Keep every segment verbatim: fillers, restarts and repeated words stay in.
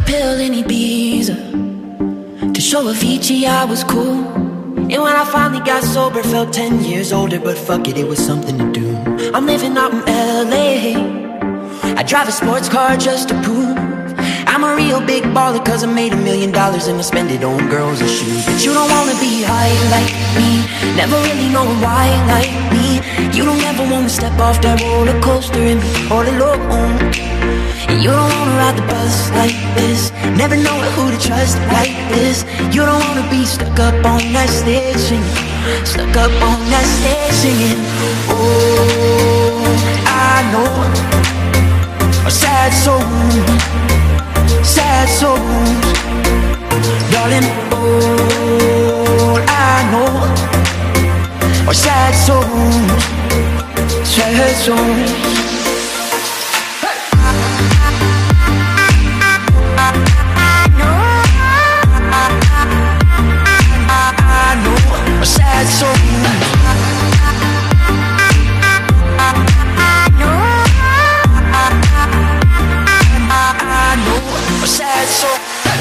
pill in Ibiza to show Avicii I was cool. And when I finally got sober, felt ten years older. But fuck it, it was something to do. I'm living out in L A. I drive a sports car just to prove I'm a real big baller, cause I made a million dollars and I spend it on girls and shoes. But you don't wanna be high like me, never really knowing why like me. You don't ever wanna step off that roller coaster and be all alone. And you don't wanna ride the bus like this, never knowing who to trust like this. You don't wanna be stuck up on that stage singing, stuck up on that stage singing. Oh, I know a sad soul, sad souls, darling. All I know are sad souls, sad souls. Sad soul, I know a sad soul.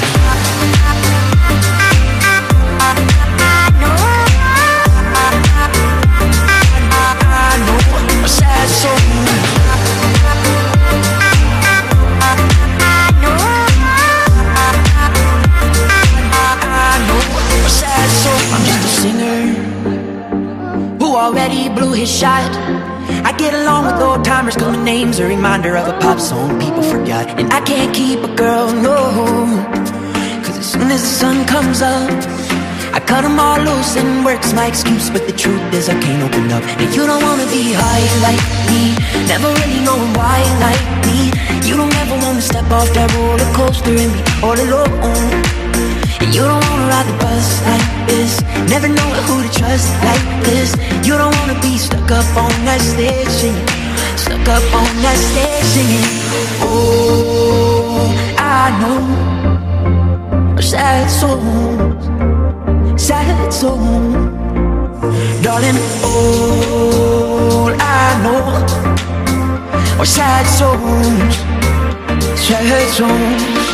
Already blew his shot. I get along with old timers cause my name's a reminder of a pop song people forgot. And I can't keep a girl, no, cause as soon as the sun comes up I cut them all loose and work's my excuse. But the truth is I can't open up. And you don't wanna be high like me, never really knowing why like me. You don't ever wanna step off that roller coaster and be all alone. And you don't wanna ride the bus like this, never knowing who to trust like this. You don't wanna be stuck up on that stage singing, stuck up on that stage singing. Oh, I know a sad soul, sad soul, darling. All I know are sad souls, sad souls.